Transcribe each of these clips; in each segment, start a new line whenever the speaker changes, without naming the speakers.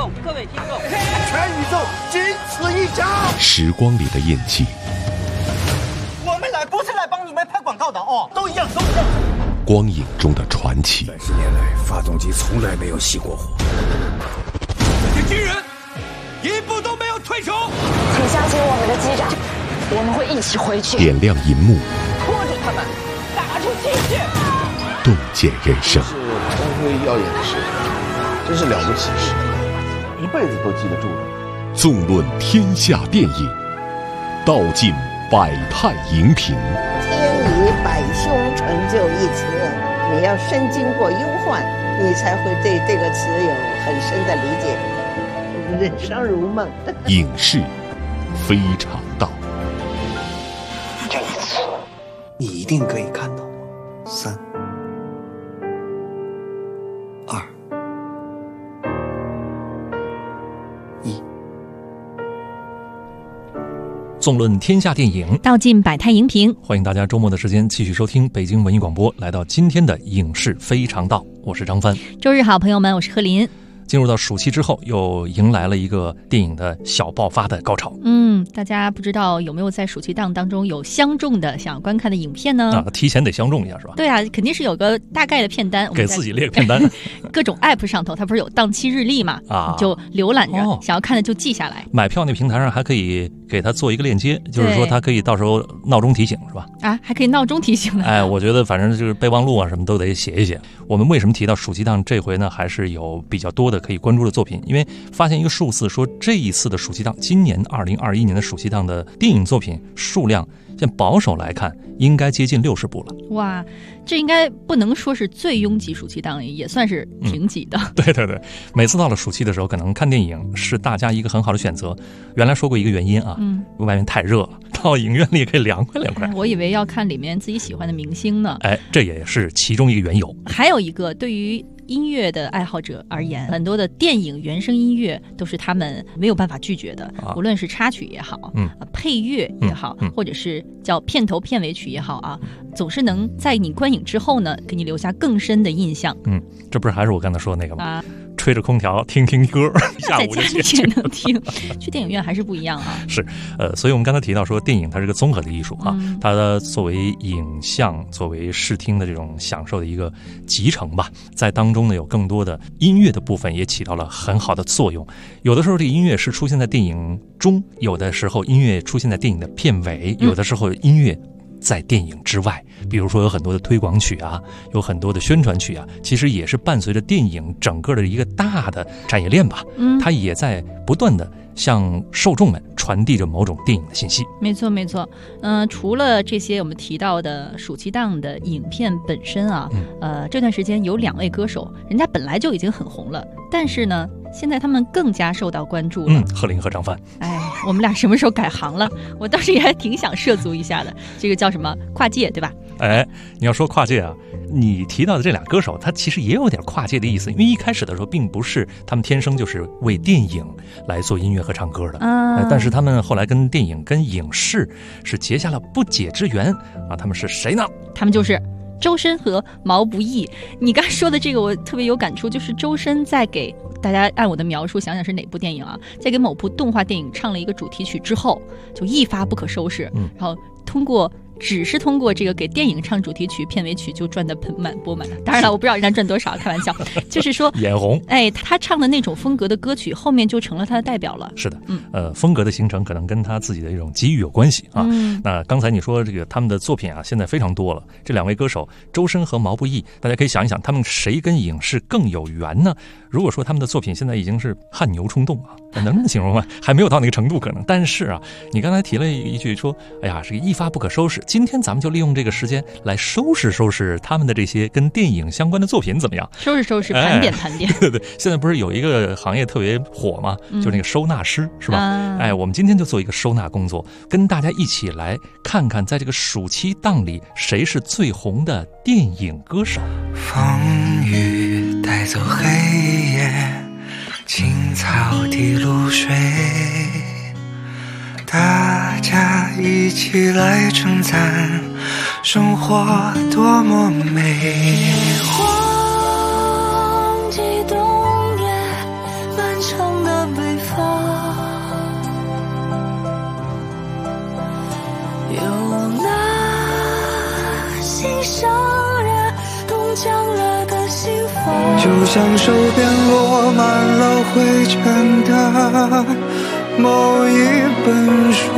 各位听众，
全宇宙仅此一家。
时光里的印记，
我们来不是来帮你们拍广告的哦，都一样，都一样。
光影中的传奇。
30年来，发动机从来没有熄过火。
这些军人一步都没有退出。
请相信我们的机长，我们会一起回去。
点亮银幕，
拖住他们，打出气去。
洞见人生。
是光辉耀眼的事，真是了不起事，一辈子都记得住的。
纵论天下电影，道尽百态荧屏。
天理百凶，成就一词。你要深经过忧患，你才会对这个词有很深的理解。人生如梦。
影视非常道。
这一次，你一定可以看到我。3、2、1。
纵论天下电影，
道尽百态荧屏。
欢迎大家周末的时间继续收听北京文艺广播，来到今天的影视非常道，我是张帆。
周日好，朋友们，我是贺林。
进入到暑期之后，又迎来了一个电影的小爆发的高潮。
大家不知道有没有在暑期档当中有相中的想要观看的影片呢？
提前得相中一下是吧？
对啊，肯定是有个大概的片单，
给自己列个片单。
各种 app 上头，它不是有档期日历嘛？你就浏览着，想要看的就记下来。
买票那平台上还可以给它做一个链接，就是说它可以到时候闹钟提醒是吧？
还可以闹钟提醒呢。
我觉得反正就是备忘录啊什么都得写一写。我们为什么提到暑期档这回呢？还是有比较多的可以关注的作品。因为发现一个数字说，这一次的暑期档，今年2021年的暑期档的电影作品数量，现保守来看应该接近60部了。
哇，这应该不能说是最拥挤暑期档，也算是挺挤的。
对对对，每次到了暑期的时候，可能看电影是大家一个很好的选择。原来说过一个原因啊，外面太热了，到影院里可以凉快凉快。
我以为要看里面自己喜欢的明星呢。
这也是其中一个缘由。
还有一个，对于音乐的爱好者而言，很多的电影原声音乐都是他们没有办法拒绝的，无论是插曲也好，配乐也好，或者是叫片头片尾曲也好啊，总是能在你观影之后呢，给你留下更深的印象。
这不是还是我刚才说的那个吗？吹着空调听听歌，下午就
也能听。去电影院还是不一样啊。
是，所以我们刚才提到说，电影它是个综合的艺术啊，它的作为影像、作为视听的这种享受的一个集成吧，在当中呢有更多的音乐的部分也起到了很好的作用。有的时候这个音乐是出现在电影中，有的时候音乐出现在电影的片尾，有的时候音乐在电影之外，比如说有很多的推广曲啊，有很多的宣传曲啊，其实也是伴随着电影整个的一个大的产业链吧。它也在不断的向受众们传递着某种电影的信息。没错没错。除了这些我们提到的暑期档的影片本身啊，这段时间有2位歌手，人家本来就已经很红了，但是呢现在他们更加受到关注了。贺林和张帆。我们俩什么时候改行了？我当时也还挺想涉足一下的。这个叫什么跨界，对吧？你要说跨界啊，你提到的这俩歌手，他其实也有点跨界的意思，因为一开始的时候并不是他们天生就是为电影来做音乐和唱歌的，但是他们后来跟电影跟影视是结下了不解之缘啊。他们是谁呢？他们就是周深和毛不易。你刚才说的这个我特别有感触，就是周深在给大家按我的描述想想是哪部电影啊，在给某部动画电影唱了一个主题曲之后就一发不可收拾，然后只是通过这个给电影唱主题曲片尾曲就赚得盆满钵满了。当然了，我不知道人家赚多少，开玩笑。就是说眼红，他唱的那种风格的歌曲后面就成了他的代表了。是的，风格的形成可能跟他自己的一种机遇有关系啊。那刚才你说这个他们的作品啊，现在非常多了。这2位歌手周深和毛不易，大家可以想一想，他们谁跟影视更有缘呢？如果说他们的作品现在已经是汗牛充栋啊，能这么形容吗？还没有到那个程度可能。但是啊，你刚才提了一句说，是一发不可收拾。今天咱们就利用这个时间来收拾收拾他们的这些跟电影相关的作品，怎么样？收拾收拾，盘点盘点。对对，现在不是有一个行业特别火吗？就是那个收纳师，是吧？我们今天就做一个收纳工作，跟大家一起来看看，在这个暑期档里，谁是最红的电影歌手。
风雨带走黑夜，青草滴露水，大家一起来称赞生活多么美。
荒寂冬夜，漫长的
就像手边落满了灰尘的某一本书，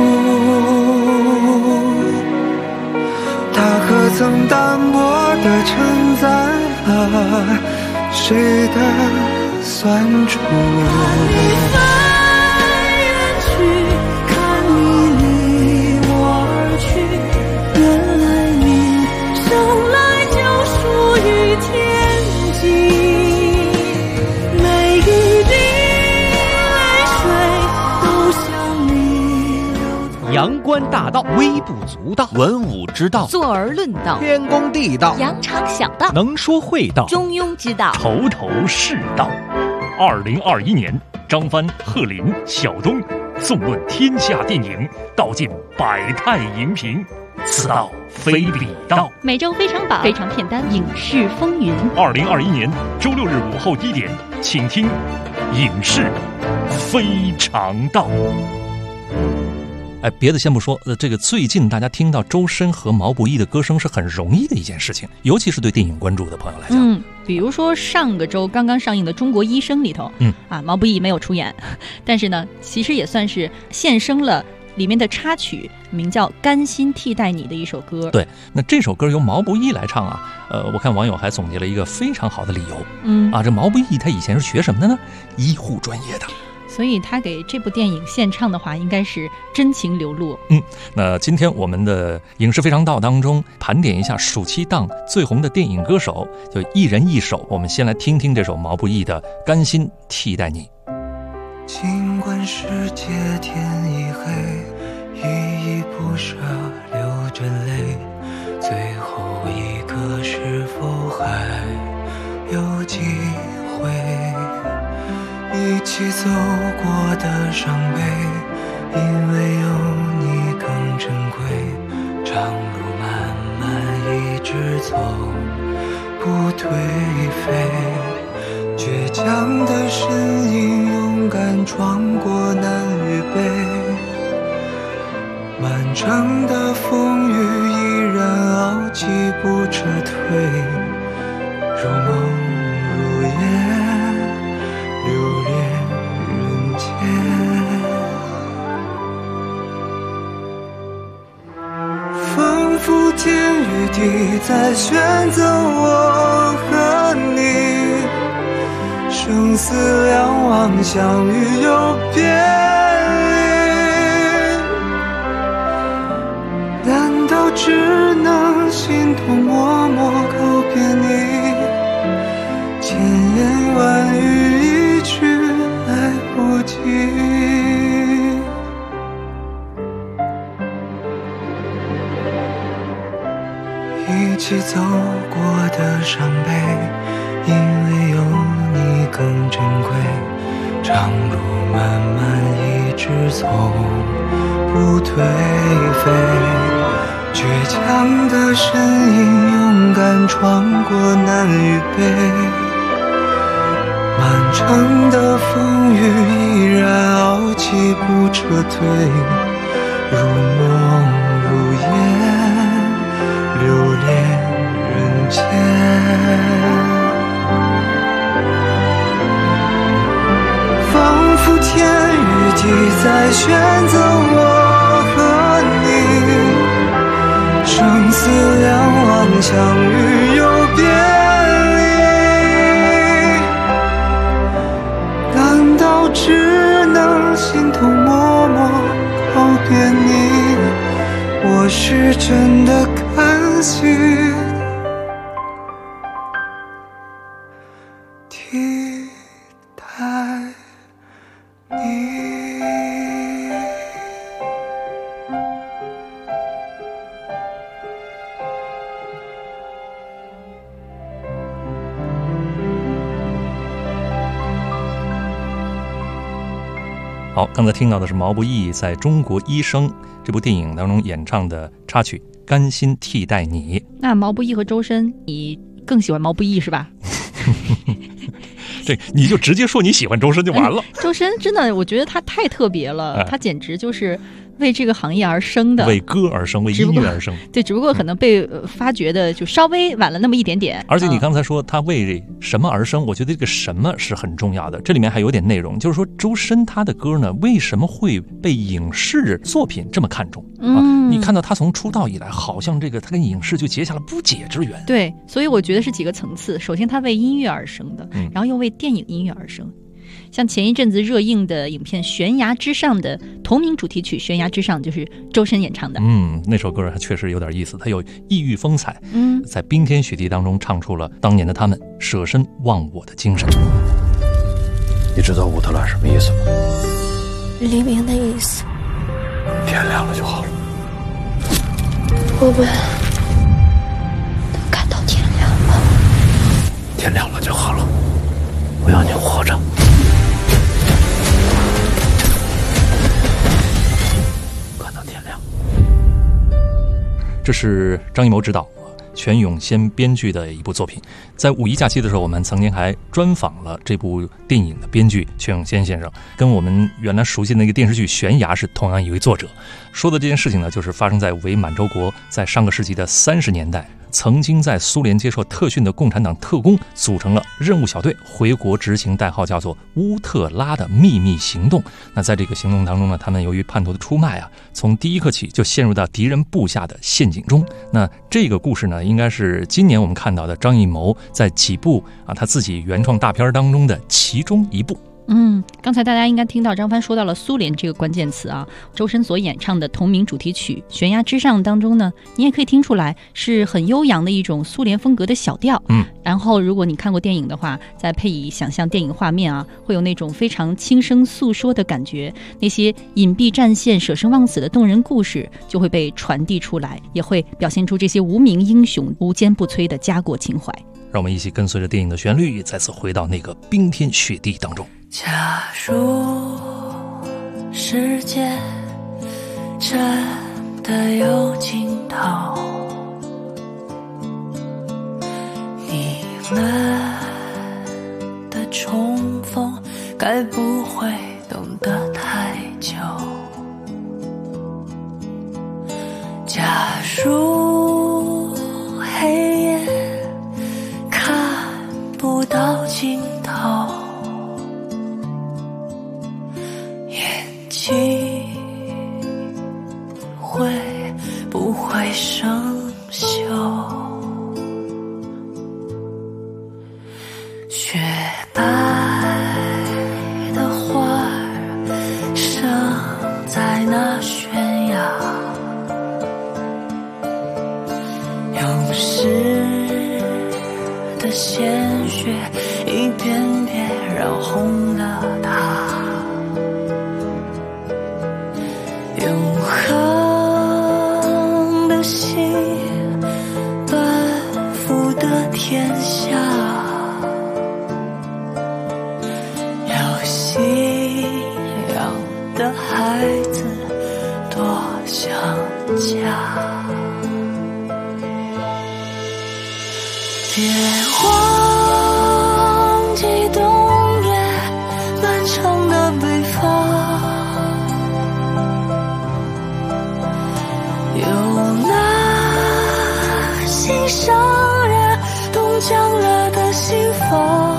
它可曾淡薄地承载了谁的酸楚。
阳关大道，微不足道；文武之道，
坐而论道；
天公地道，
扬长小道；
能说会道，
中庸之道，
头头是道。2021年，张帆、贺林、小东纵论天下电影，道尽百态荧屏，此道非彼道。
每周非常榜、非常片单、影视风云。
2021年周6日午后1点，请听影视非常道。哎，别的先不说，这个最近大家听到周深和毛不易的歌声是很容易的一件事情，尤其是对电影关注的朋友来讲。
比如说上个周刚刚上映的《中国医生》里头，毛不易没有出演，但是呢，其实也算是献声了里面的插曲，名叫《甘心替代你》的一首歌。
对，那这首歌由毛不易来唱啊，我看网友还总结了一个非常好的理由。这毛不易他以前是学什么的呢？医护专业的。
所以他给这部电影献唱的话，应该是真情流露。
那今天我们的影视非常道当中盘点一下暑期档最红的电影歌手，就一人一首。我们先来听听这首毛不易的《甘心替代你》。
尽管世界天已黑，依依不舍流着泪，最后一刻是否还有机会？一起走过的伤悲，因为有你更珍贵。长路漫漫一直走，不颓废。倔强的身影，勇敢闯过南与北。漫长的风雨依然傲气不撤退，如梦如烟。留恋人间，仿佛天与地在选择我和你，生死两忘，相遇又别离，难道只能心痛默默告别你？千言万语来不及，一起走过的伤悲，因为有你更珍贵。长路漫漫一直走，不颓废。倔强的身影，勇敢闯过南与北。漫长的风雨依然傲气不撤退，如梦如烟，留恋人间。仿佛天与地在选择我和你，生死两忘，相遇又别只能心痛默默告别你，我是真的甘心替代你。
好，刚才听到的是毛不易在中国医生这部电影当中演唱的插曲《甘心替代你》。
那毛不易和周深，你更喜欢毛不易是吧？
这你就直接说你喜欢周深就完了。
周深真的，我觉得他太特别了，他简直就是为这个行业而生的，
为歌而生，为音乐而生。
对，只不过可能被发掘的就稍微晚了那么一点点。
而且你刚才说他为什么而生，我觉得这个什么是很重要的。这里面还有点内容，就是说周深他的歌呢，为什么会被影视作品这么看重？你看到他从出道以来，好像这个他跟影视就结下了不解之缘。
对，所以我觉得是几个层次。首先，他为音乐而生的，然后又为电影音乐而生。像前一阵子热映的影片《悬崖之上》的同名主题曲《悬崖之上》就是周深演唱的。
那首歌还确实有点意思，它有异域风采。在冰天雪地当中唱出了当年的他们舍身忘我的精神。
你知道乌特兰什么意思吗？
黎明的意思。
天亮了就好了。
我们都看到天亮了。
天亮了就好了。我要你活着。看到天亮。
这是张艺谋执导，全永先编剧的一部作品。在五一假期的时候，我们曾经还专访了这部电影的编剧全永先先生，跟我们原来熟悉的那个电视剧《悬崖》是同样一位作者。说的这件事情呢，就是发生在伪满洲国在上个世纪的30年代，曾经在苏联接受特训的共产党特工组成了任务小队，回国执行代号叫做乌特拉的秘密行动。那在这个行动当中呢，他们由于叛徒的出卖从第一刻起就陷入到敌人布下的陷阱中。那这个故事呢，应该是今年我们看到的张艺谋在几部他自己原创大片当中的其中一部。
刚才大家应该听到张帆说到了苏联这个关键词啊，周深所演唱的同名主题曲《悬崖之上》当中呢，你也可以听出来是很悠扬的一种苏联风格的小调。然后如果你看过电影的话，再配以想象电影画面会有那种非常轻声诉说的感觉，那些隐蔽战线舍生忘死的动人故事就会被传递出来，也会表现出这些无名英雄无坚不摧的家国情怀。
让我们一起跟随着电影的旋律，再次回到那个冰天雪地当中。
假如世界真的有尽头，你们的重逢该不会等得太久。假如黑夜看不到尽头，眼睛会不会生锈？雪白的花儿生在那悬崖，永世的鲜血一遍遍染红了它。永恒的心奔赴的天下，有信仰的孩子多想家。别忘记冬夜漫长的北方，有那心上人冻僵了的心房，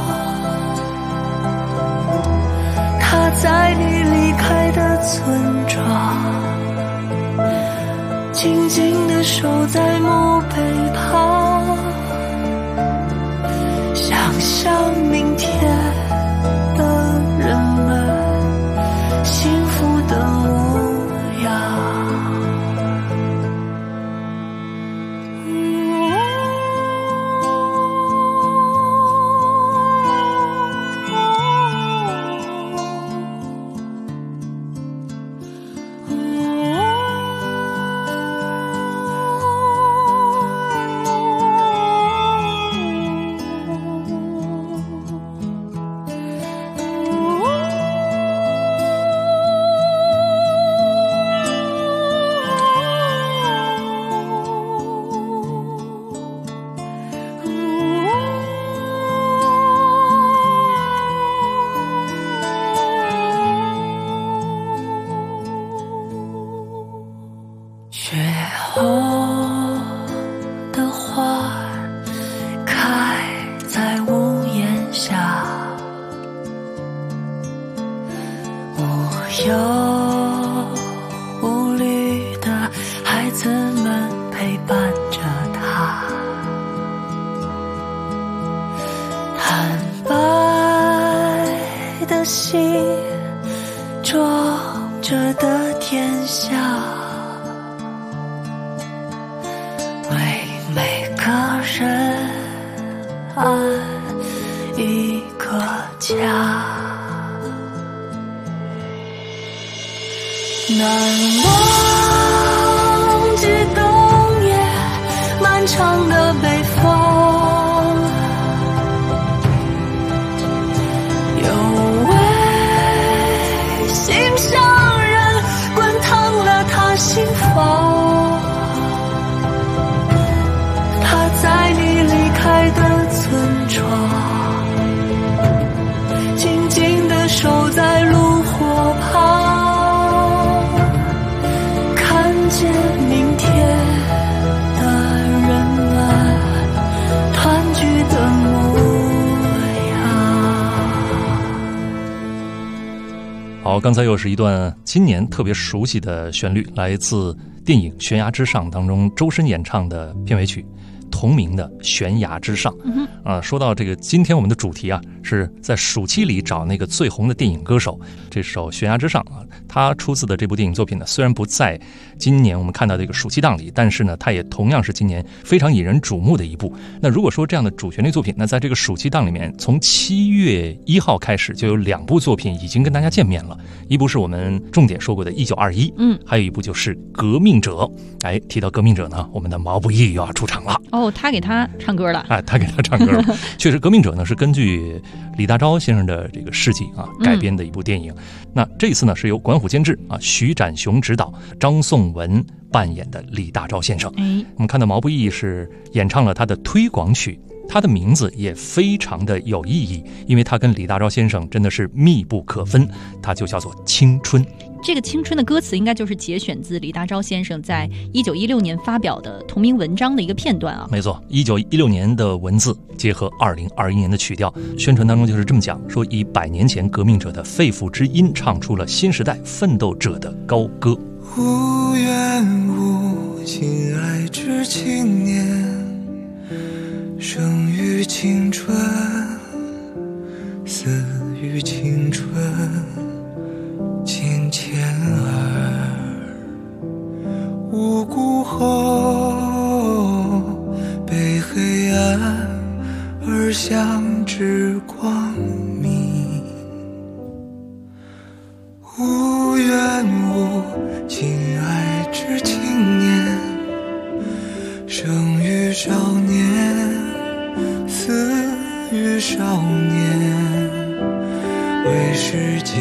他在你离开的村庄，静静地守在墓碑旁，想象明天的人们幸福的模样。 惨白的心，装着的天下，为每个人安一个家。难忘记冬夜漫长的北风，有位心上人滚烫了他心房，他在你离开的村庄，静静地守在炉火旁，见明天的人们团聚的模样。
好，刚才又是一段今年特别熟悉的旋律，来自电影《悬崖之上》当中周深演唱的片尾曲同名的《悬崖之上》。说到这个，今天我们的主题啊，是在暑期里找那个最红的电影歌手。这首《悬崖之上》啊，他出自的这部电影作品呢，虽然不在今年我们看到这个暑期档里，但是呢，它也同样是今年非常引人瞩目的一部。那如果说这样的主旋律作品，那在这个暑期档里面，从7月1号开始就有2部作品已经跟大家见面了。一部是我们重点说过的1921，还有一部就是《革命者》。哎，提到《革命者》呢，我们的毛不易又要出场了。
哦，他给他唱歌了。
哎，他给他唱歌了。确实，《革命者》呢是根据李大钊先生的这个事迹啊改编的一部电影。那这一次呢是由管虎监制啊，徐展雄执导，张颂文扮演的李大钊先生。我们看到毛不易是演唱了他的推广曲，他的名字也非常的有意义，因为他跟李大钊先生真的是密不可分，他就叫做青春。
这个青春的歌词应该就是节选自李大钊先生在1916年发表的同名文章的一个片段啊。
没错，1916年的文字结合2021年的曲调，宣传当中就是这么讲，说以100年前革命者的肺腑之音，唱出了新时代奋斗者的高歌。
无缘无亲爱之青年，生于青春，死于青春，亲牵儿，无辜后被黑暗而相知光明，无缘无亲爱之青年，生于少年，死于少年，为世间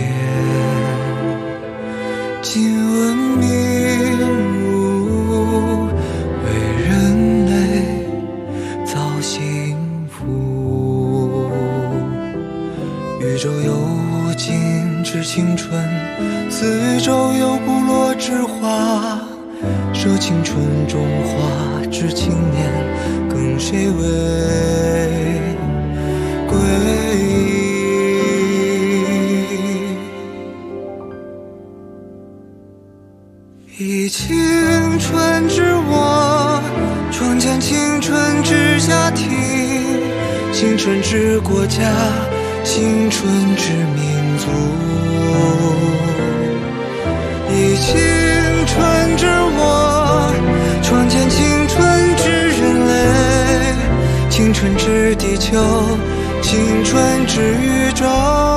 尽文明物，为人类造幸福。宇宙有无尽之青春，似宇宙有不落之花，舍青春中花之青年，更谁为归依？以青春之我创建青春之家庭，青春之国家，青春之民族。以青春之我创建青春之人类，青春之地球，青春之宇宙。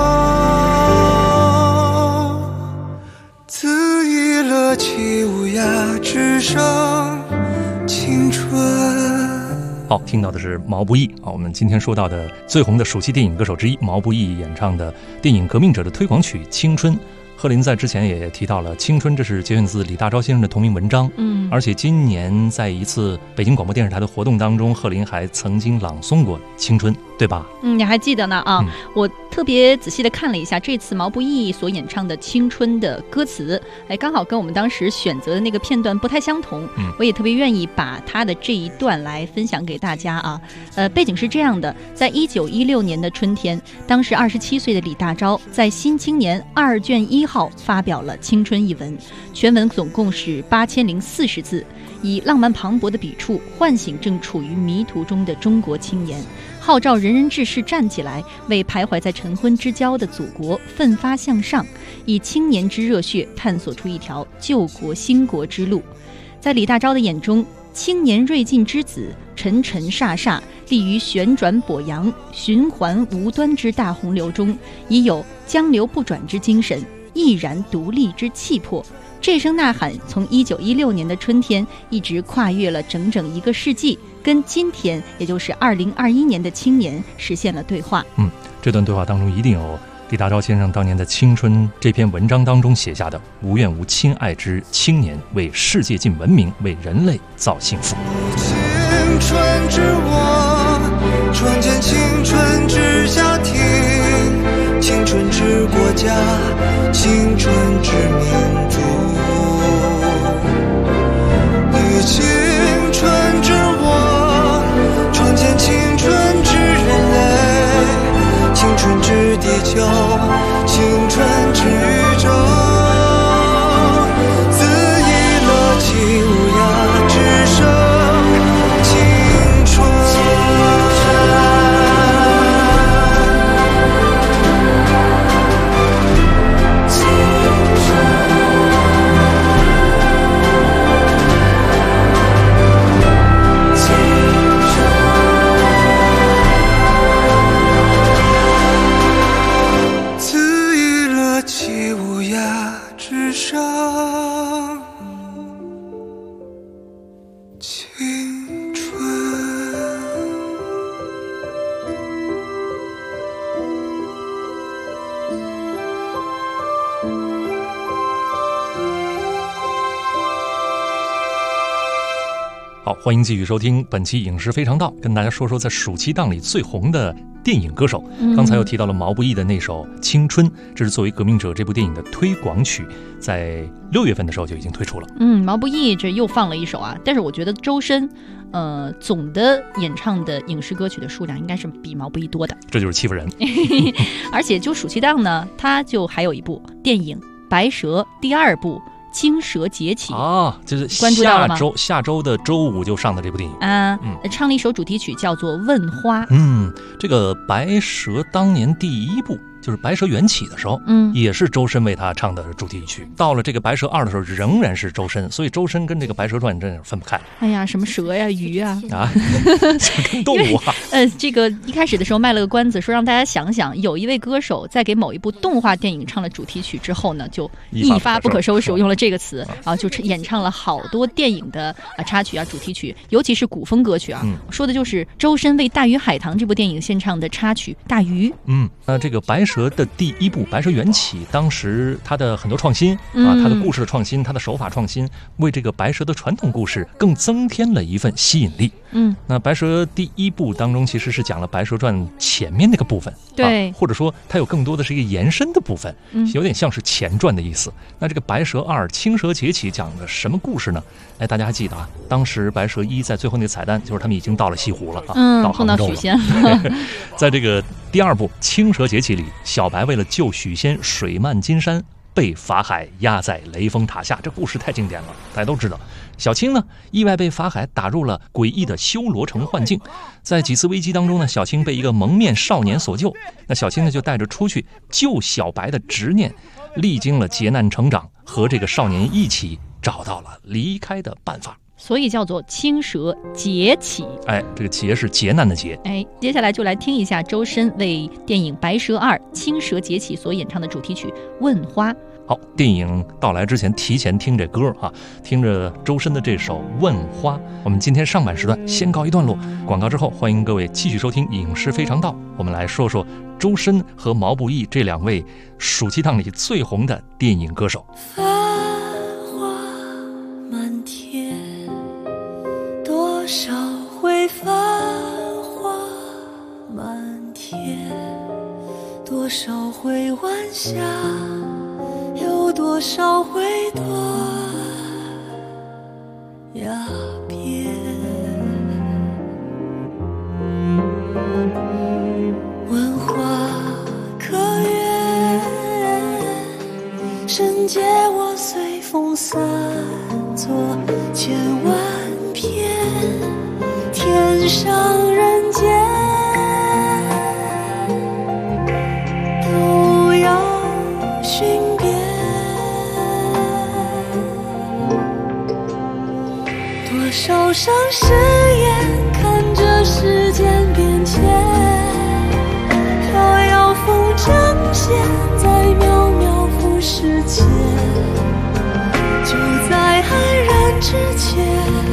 恣意乐其无涯之声，青春。
好，听到的是毛不易啊，我们今天说到的最红的暑期电影歌手之一，毛不易演唱的电影《革命者》的推广曲《青春》。贺林在之前也提到了《青春》，这是节选自李大钊先生的同名文章。而且今年在一次北京广播电视台的活动当中，贺林还曾经朗诵过《青春》，对吧？
你还记得呢啊？我特别仔细的看了一下这次毛不易所演唱的《青春》的歌词，哎，刚好跟我们当时选择的那个片段不太相同。我也特别愿意把他的这一段来分享给大家啊。背景是这样的，在1916年的春天，当时27岁的李大钊在《新青年》2卷1号发表了《青春》一文，全文总共是8040字，以浪漫磅礴的笔触唤醒正处于迷途中的中国青年， 号召人人志士站起来，为徘徊在晨昏之交的祖国奋发向上，以青年之热血探索出一条救国兴国之路。在李大钊的眼中，青年锐劲之子，沉沉煞煞，立于旋转跛扬、循环无端之大洪流中，已有江流不转之精神，毅然独立之气魄。这声呐喊从1916年的春天一直跨越了整整1个世纪，跟今天也就是2021年的青年实现了对话。
这段对话当中一定有李大钊先生当年在《青春》这篇文章当中写下的无怨无亲爱之青年为世界尽文明，为人类造幸福。
青春之我，创建青春之家庭，青春之国家，青春之民族。以青春之我，创建青春之人类，青春之地球，青春之宇宙。恣意乐其无涯之声，青春。
好，欢迎继续收听本期影视非常道，跟大家说说在暑期档里最红的电影歌手。刚才又提到了毛不易的那首《青春》，这是作为《革命者》这部电影的推广曲，在6月份的时候就已经推出了。
毛不易这又放了一首啊，但是我觉得周深总的演唱的影视歌曲的数量应该是比毛不易多的，
这就是欺负人。
而且就暑期档呢，他就还有一部电影《白蛇》第2部青蛇劫起
啊，就是下周的周5就上的这部电影
啊，唱了一首主题曲叫做《问花》。
这个白蛇当年第1部就是白蛇缘起的时候，也是周深为他唱的主题曲。到了这个白蛇2的时候，仍然是周深，所以周深跟这个白蛇传真是分不开。
哎呀，什么蛇呀、鱼啊，
跟动物啊。
这个一开始的时候卖了个关子，说让大家想想，有一位歌手在给某一部动画电影唱了主题曲之后呢，就一发不可收拾，我用了这个词啊，就演唱了好多电影的插曲啊、主题曲，尤其是古风歌曲啊。说的就是周深为《大鱼海棠》这部电影献唱的插曲《大鱼》。
那这个白蛇的第1部《白蛇缘起》，当时它的很多创新啊，它的故事的创新，它的手法创新，为这个白蛇的传统故事更增添了一份吸引力。那白蛇第1部当中其实是讲了白蛇传前面那个部分，
对，
或者说它有更多的是一个延伸的部分，有点像是前传的意思。那这个白蛇2青蛇劫起讲的什么故事呢？大家还记得啊，当时白蛇1在最后那个彩蛋就是他们已经到了西湖了到杭州了。
许仙
在这个第2部青蛇劫起里，小白为了救许仙水漫金山，被法海压在雷峰塔下，这故事太经典了，大家都知道。小青呢，意外被法海打入了诡异的修罗城幻境，在几次危机当中呢，小青被一个蒙面少年所救，那小青呢就带着出去救小白的执念，历经了劫难成长，和这个少年一起找到了离开的办法，
所以叫做青蛇劫起。
这个劫是劫难的劫。
接下来就来听一下周深为电影《白蛇2青蛇劫起》所演唱的主题曲《问花》。
好，电影到来之前提前听这歌啊，听着周深的这首《问花》。我们今天上半时段先告一段落，广告之后欢迎各位继续收听《影视非常道》，我们来说说周深和毛不易这2位暑期档里最红的电影歌手。
繁花满天，多少回繁花满天，多少回晚霞，有多少回断崖边。问花可愿，深解我随风散作千万片，天上人间
现在渺渺浮世间，就在黯然之前，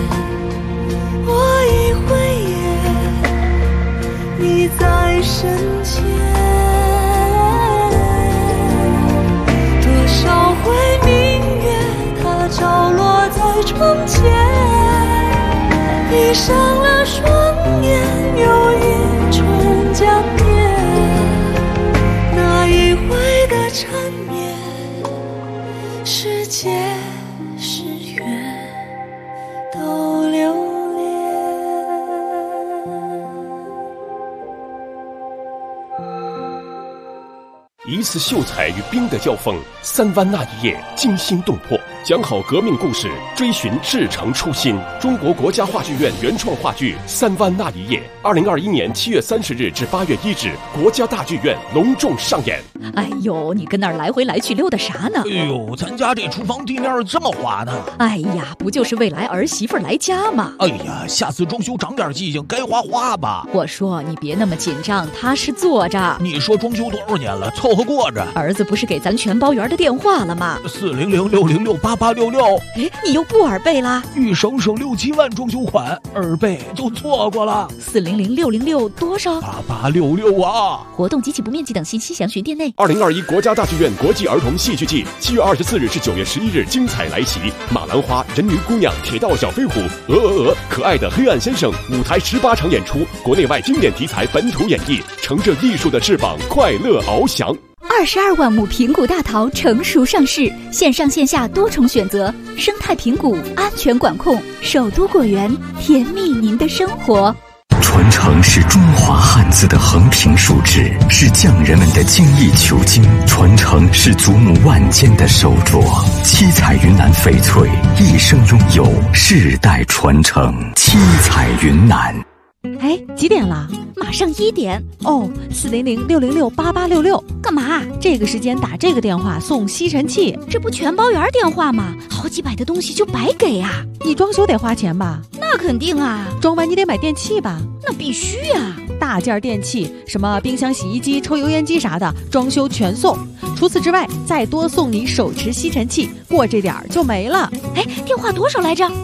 我已回眼，你在身前。多少回明月，它照落在窗前，闭上了双眼，又一春将灭。那一回的缠绵，是劫是缘，都留恋。
一次秀才与兵的交锋，3湾那一夜惊心动魄，讲好革命故事，追寻至诚初心。中国国家话剧院原创话剧《3湾那一夜》，2021年7月30日至8月1日，国家大剧院隆重上演。
哎呦，你跟那儿来回来去溜达啥呢？
哎呦，咱家这厨房地面这么滑呢。
哎呀，不就是未来儿媳妇来家吗？
哎呀，下次装修长点记性，该花花吧。
我说你别那么紧张，踏实坐着。
你说装修多少年了，凑合过着。
儿子不是给咱全包圆的电话了吗
？400-606-8866。
哎，你又不耳背啦？
欲省省6-7万装修款，耳背就错过了。
400-606多少
？8866啊！
活动及其不面积等信息详询店内。
2021国家大剧院国际儿童戏剧季7月24日至9月11日精彩来袭，马兰花、人鱼姑娘、铁道小飞虎、可爱的黑暗先生舞台18场演出，国内外经典题材本土演绎，乘着艺术的翅膀，快乐翱翔。
22万亩平谷大桃成熟上市，线上线下多重选择，生态平谷，安全管控，首都果园，甜蜜您的生活。
传承是中华汉字的横平竖直，是匠人们的精益求精；传承是祖母万间的手镯。七彩云南翡翠，一生拥有，世代传承。七彩云南。
哎，几点了？
马上1点。
哦，400-606-8866。
干嘛？
这个时间打这个电话送吸尘器，
这不全包圆电话吗？好几百的东西就白给啊！
你装修得花钱吧？
那肯定啊。
装完你得买电器吧？
那必须啊。
大件电器，什么冰箱、洗衣机、抽油烟机啥的，装修全送。除此之外，再多送你手持吸尘器，过这点儿就没了。
哎，电话多少来着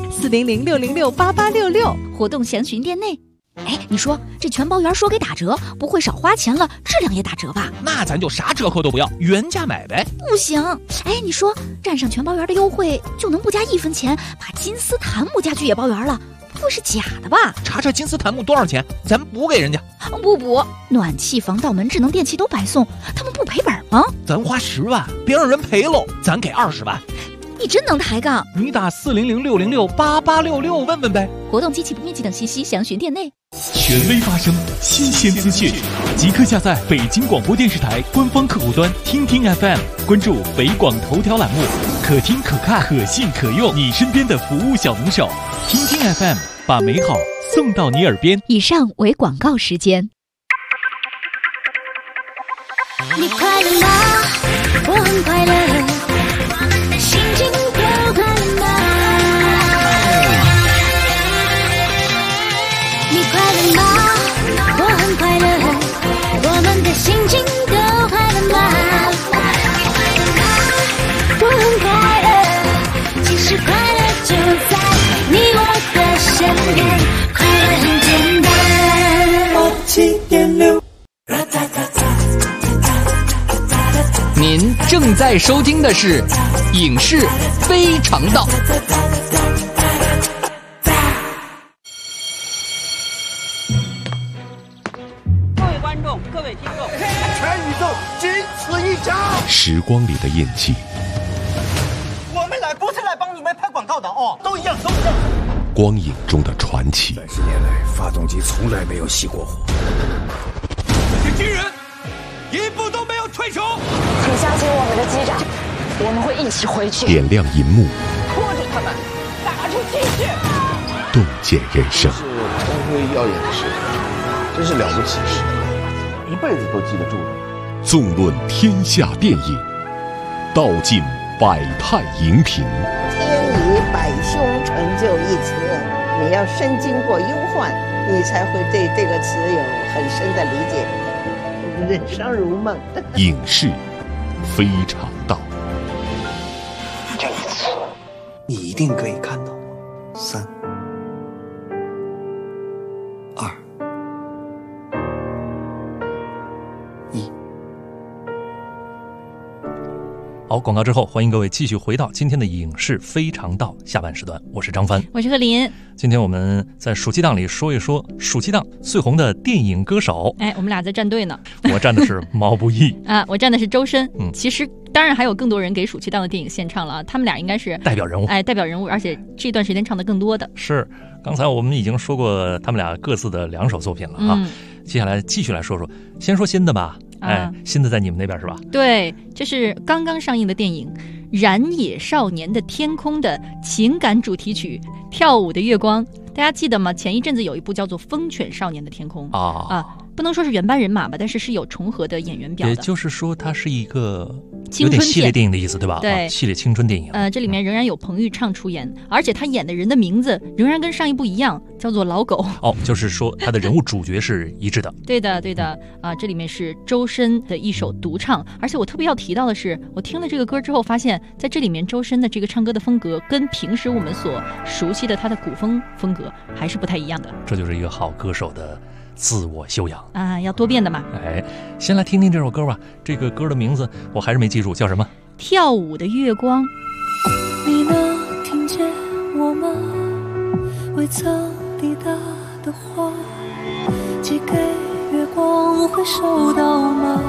？400-606-8866。
活动详询店内。哎，你说这全包圆说给打折，不会少花钱了，质量也打折吧？
那咱就啥折扣都不要，原价买呗。
不行，哎，你说占上全包圆的优惠，就能不加1分钱把金丝檀木家具也包圆了，不会是假的吧？
查查金丝檀木多少钱，咱补给人家。
不补，暖气、防盗门、智能电器都白送，他们不赔本吗？
咱花10万，别让人赔喽，咱给20万。
你真能抬杠！
你打400-606-8866问问呗。
活动及其不面积等信息详询店内。
权威发声，新鲜资讯，即刻下载北京广播电视台官方客户端听听 FM， 关注北广头条栏目，可听可看可信可用，你身边的服务小能手。听听 FM， 把美好送到你耳边。
以上为广告时间。
你快乐吗？我很快乐。心情都快乐吗？你快乐吗？我很快乐，我们的心情都快乐吗？我很快乐，其实快乐就在你我的身边，快乐很简单。
您正在收听的是影视非常道。
各位观众，各位听众，
全宇宙仅此一家。
时光里的印记，
我们来不是来帮你们拍广告的哦，都一样，都一样。
光影中的传奇。
30年来，发动机从来没有熄过火。
这些军人一步都没有退出。
请相信我们的机长，我们会一起回去。
点亮银幕，
拖住他们，打出气去。
洞见人生。
是光辉耀眼的时刻，真是了不起时刻，一辈子都记得住的。
纵论天下电影，道尽百态荧屏。
天以百凶成就一词，你要深经过忧患，你才会对这个词有很深的理解。 人生如梦。
影视非常道，
这一次你一定可以看到我。3、2、1。
好，广告之后，欢迎各位继续回到今天的影视非常道下半时段，我是张帆，
我是贺林。
今天我们在暑期档里说一说暑期档最红的电影歌手。
哎，我们俩在站队呢。
我站的是毛不易
啊，我站的是周深。其实当然还有更多人给暑期档的电影献唱了，他们俩应该是
代表人物。
哎，代表人物，而且这段时间唱的更多的。
是，刚才我们已经说过他们俩各自的2首作品了啊。接下来继续来说说，先说新的吧。哎，新的在你们那边是吧？
对，这是刚刚上映的电影《燃野少年的天空》的情感主题曲《跳舞的月光》，大家记得吗？前一阵子有一部叫做《疯犬少年的天空》不能说是原班人马吧，但是是有重合的演员表的。
也就是说，它是一个有点系列电影的意思，对吧？
对，
系列青春电影。
这里面仍然有彭昱畅出演，而且他演的人的名字仍然跟上一部一样，叫做老狗。
哦，就是说他的人物主角是一致的。
对的，对的。这里面是周深的一首独唱，而且我特别要提到的是，我听了这个歌之后，发现在这里面周深的这个唱歌的风格，跟平时我们所熟悉的他的古风格还是不太一样的。
这就是一个好歌手的自我修养
啊，要多变的嘛。
哎，先来听听这首歌吧。这个歌的名字我还是没记住，叫什么？
跳舞的月光。
你能听见我吗？未曾抵达的话，寄给月光会收到吗？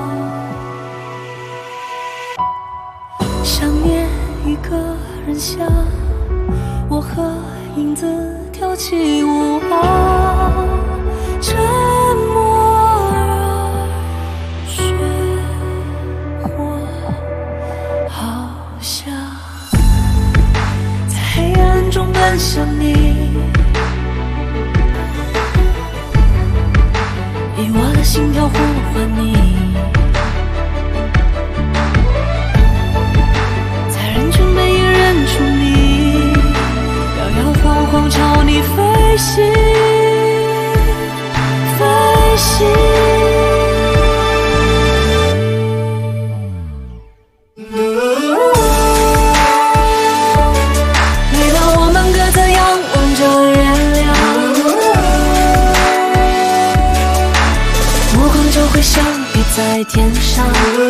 想念一个人下，我和影子跳起舞啊。沉默而雪花，好像在黑暗中奔向你，以我的心跳呼唤你，在人群没一认出你，摇摇晃晃朝你飞行。每当我们各自仰望着月亮，目光就会相依在天上。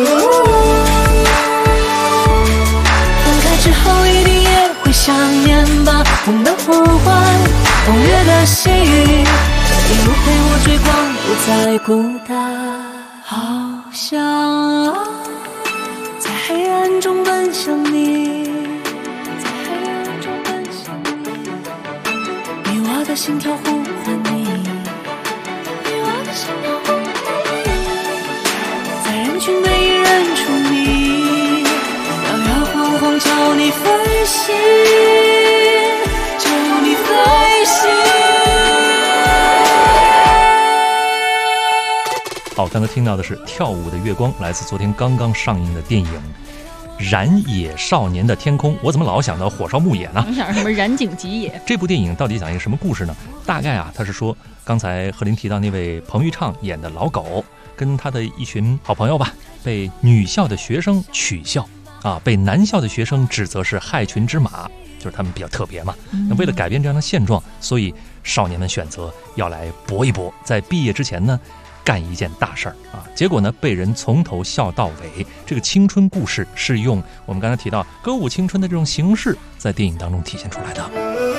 分开之后一定也会想念吧，我们的呼唤，红月的细雨，一路陪我追光，不再孤单。好像在黑暗中奔向你，在黑暗中奔向你，以我的心跳呼唤你，以我的心跳呼唤你，在人群没一认出你，摇摇晃晃朝你飞行，朝你飞行。
好，刚才听到的是《跳舞的月光》，来自昨天刚刚上映的电影《燃野少年的天空》。我怎么老想到火烧牧野呢？
你想什么燃井吉野？
这部电影到底讲一个什么故事呢？大概他是说，刚才贺林提到那位彭昱畅演的老狗，跟他的一群好朋友吧，被女校的学生取笑被男校的学生指责是害群之马，就是他们比较特别嘛。那为了改变这样的现状，所以少年们选择要来搏一搏，在毕业之前呢，干一件大事儿结果呢，被人从头笑到尾。这个青春故事是用我们刚才提到歌舞青春的这种形式，在电影当中体现出来的。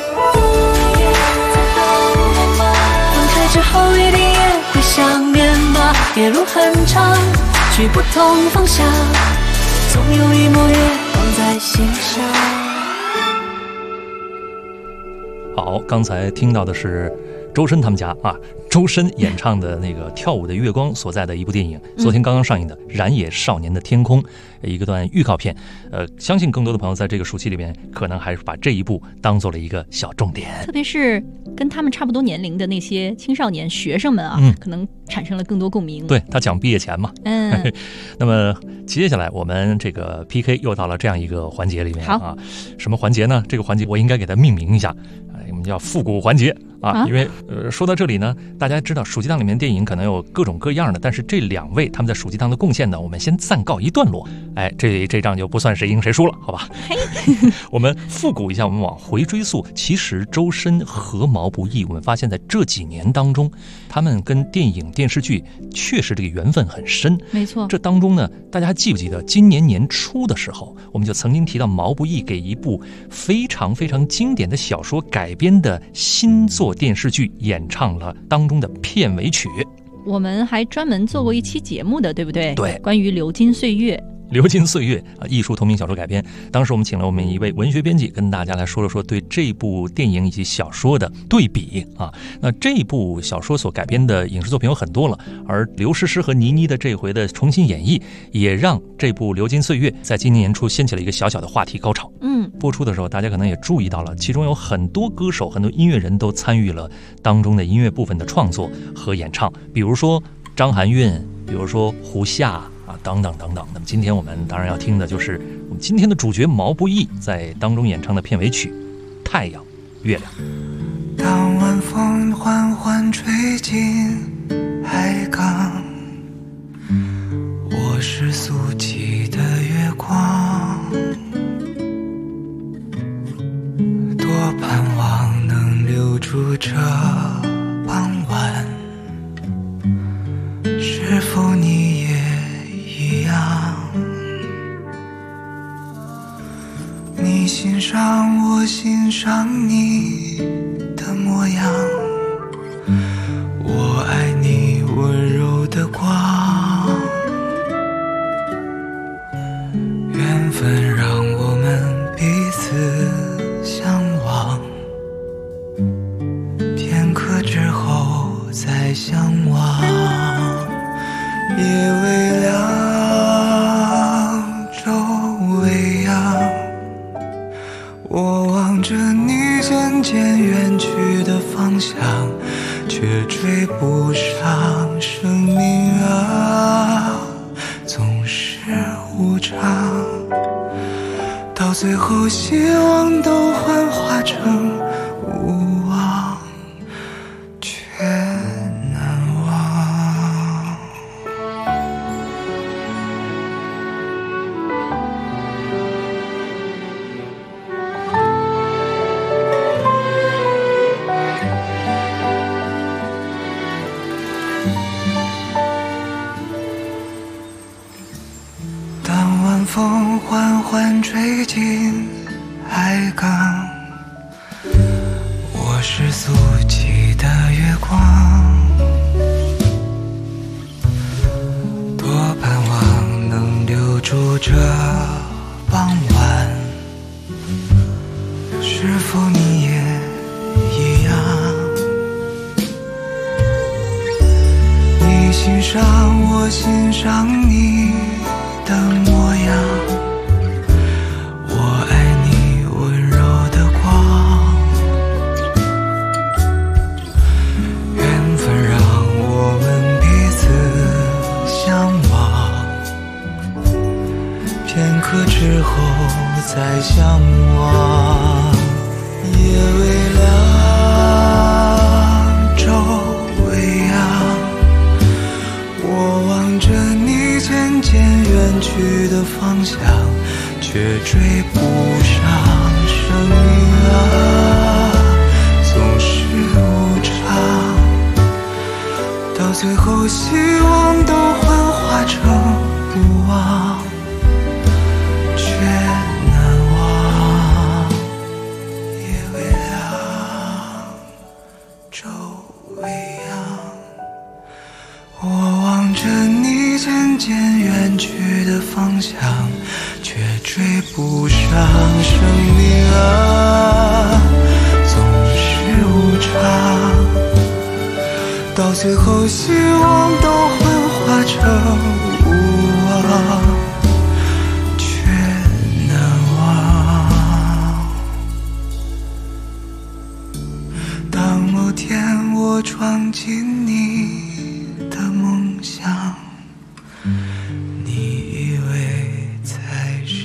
分开之后一定也会想念吧，夜路很长，去不同方向，总有一抹月光在心上。
好，刚才听到的是周深他们家周深演唱的那个《跳舞的月光》所在的一部电影，昨天刚刚上映的《燃野少年的天空》一个段预告片。相信更多的朋友在这个暑期里面，可能还是把这一部当做了一个小重点，
特别是跟他们差不多年龄的那些青少年学生们可能产生了更多共鸣。
对，他讲毕业前嘛。那么接下来我们这个 PK 又到了这样一个环节里面什么环节呢？这个环节我应该给它命名一下，我们叫复古环节啊，因为说到这里呢，大家知道暑期档里面电影可能有各种各样的，但是这两位他们在暑期档的贡献呢，我们先暂告一段落。哎，这仗就不算谁赢谁输了，好吧？我们复古一下，我们往回追溯，其实周深和毛不易，我们发现在这几年当中，他们跟电影电视剧确实这个缘分很深。
没错，
这当中呢，大家还记不记得今年年初的时候，我们就曾经提到毛不易给一部非常非常经典的小说改编的新作电视剧演唱了当中的片尾曲。
我们还专门做过一期节目的，对不对？
对，
关于流金岁月。
流金岁月啊，艺术同名小说改编。当时我们请了我们一位文学编辑，跟大家来说了说对这部电影以及小说的对比啊。那这部小说所改编的影视作品有很多了，而刘诗诗和倪妮的这回的重新演绎，也让这部流金岁月在今年年初掀起了一个小小的话题高潮。播出的时候，大家可能也注意到了，其中有很多歌手、很多音乐人都参与了当中的音乐部分的创作和演唱，比如说张含韵，比如说胡夏。等等等等。那么今天我们当然要听的就是我们今天的主角毛不易在当中演唱的片尾曲《太阳月亮》。
当晚风缓缓吹进海港，我是俗气的月光，多盼望能留住这傍晚，是否你也一样？你欣赏我欣赏你的模样，我爱你温柔的光，缘分让我们彼此相望，片刻之后再相望。夜微凉，昼微阳，我望着你渐渐远去的方向，却追不上生命啊，总是无常，到最后希望都幻化成无望，却难忘。当晚风缓缓吹进海港，我是俗气的月光，多盼望能留住这傍晚，是否你也一样？你欣赏我欣赏你的模样，我爱你温柔的光，缘分让我们彼此相望，片刻之后再相望。夜微凉，昼微阳，我望着你渐渐远去的方向，却追不上生命啊，总是无常，到最后希望都幻化成无望，却难忘。夜微凉，昼微阳，我望着你渐渐远去的方向，却追不上生命啊，总是无常，到最后希望都幻化成无望，却难忘。当某天我闯进你的梦乡，你依偎在谁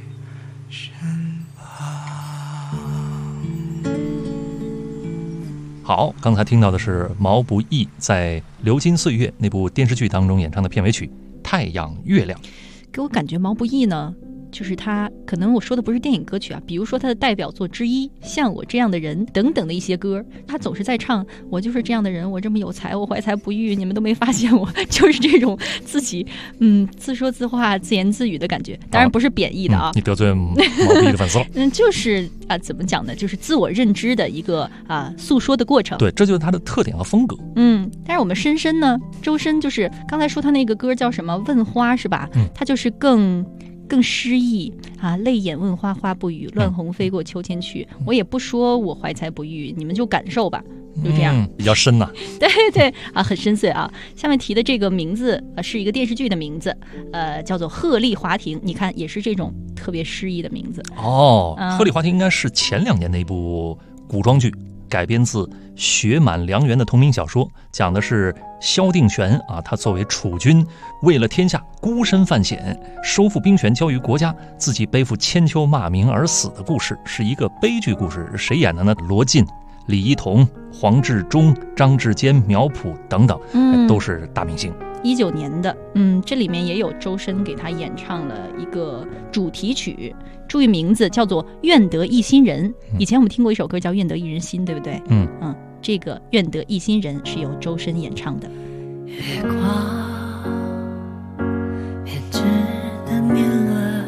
身旁？
好，刚才听到的是毛不易在《流金岁月》那部电视剧当中演唱的片尾曲《太阳月亮》。
给我感觉毛不易呢，就是他可能我说的不是电影歌曲啊，比如说他的代表作之一《像我这样的人》等等的一些歌，他总是在唱我就是这样的人，我这么有才，我怀才不遇，你们都没发现我，就是这种自己自说自话、自言自语的感觉。当然不是贬义的啊，
你得罪毛不易的粉丝了。
就是怎么讲呢？就是自我认知的一个诉说的过程。
对，这就是他的特点和风格。
但是我们深深呢，周深就是刚才说他那个歌叫什么《问花》是吧？他就是更诗意啊，泪眼问花花不语，乱红飞过秋千去。我也不说我怀才不遇，你们就感受吧，就这样。
比较深呐。
对对啊，很深邃啊。下面提的这个名字是一个电视剧的名字，叫做《鹤唳华亭》。你看，也是这种特别诗意的名字。
鹤唳华亭应该是前2年的一部古装剧，改编自雪满良缘的同名小说，讲的是萧定玄他作为储君，为了天下孤身犯险，收复兵权交于国家，自己背负千秋骂名而死的故事，是一个悲剧故事。谁演的呢？罗晋、李一桐、黄志忠、张志坚、苗圃等等，都是大明星。
19年的，这里面也有周深给他演唱了一个主题曲，注意名字叫做《愿得一心人》。以前我们听过一首歌叫《愿得一人心》，对不对？这个《愿得一心人》是由周深演唱的。
月光编织的年轮，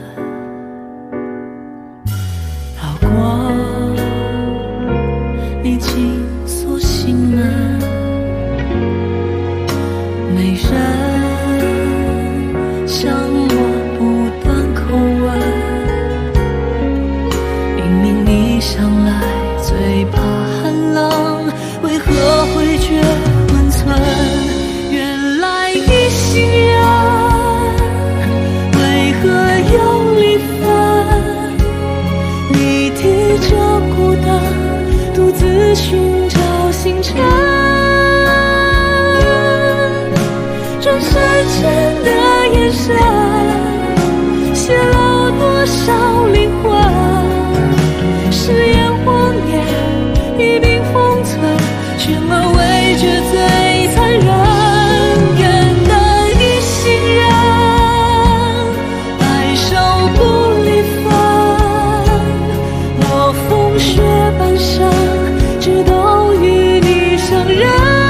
绕过你紧锁心门，没人向我不断口吻，明明你向来最怕寒冷，为何会觉温存？原来一心人，为何又离分？你提着孤单，独自寻找星辰。转世间的眼神，泄露多少灵魂？誓言谎言一并封存，却沦为绝最残忍。愿得一心人，白首不离分。我风雪半生，直到与你相认。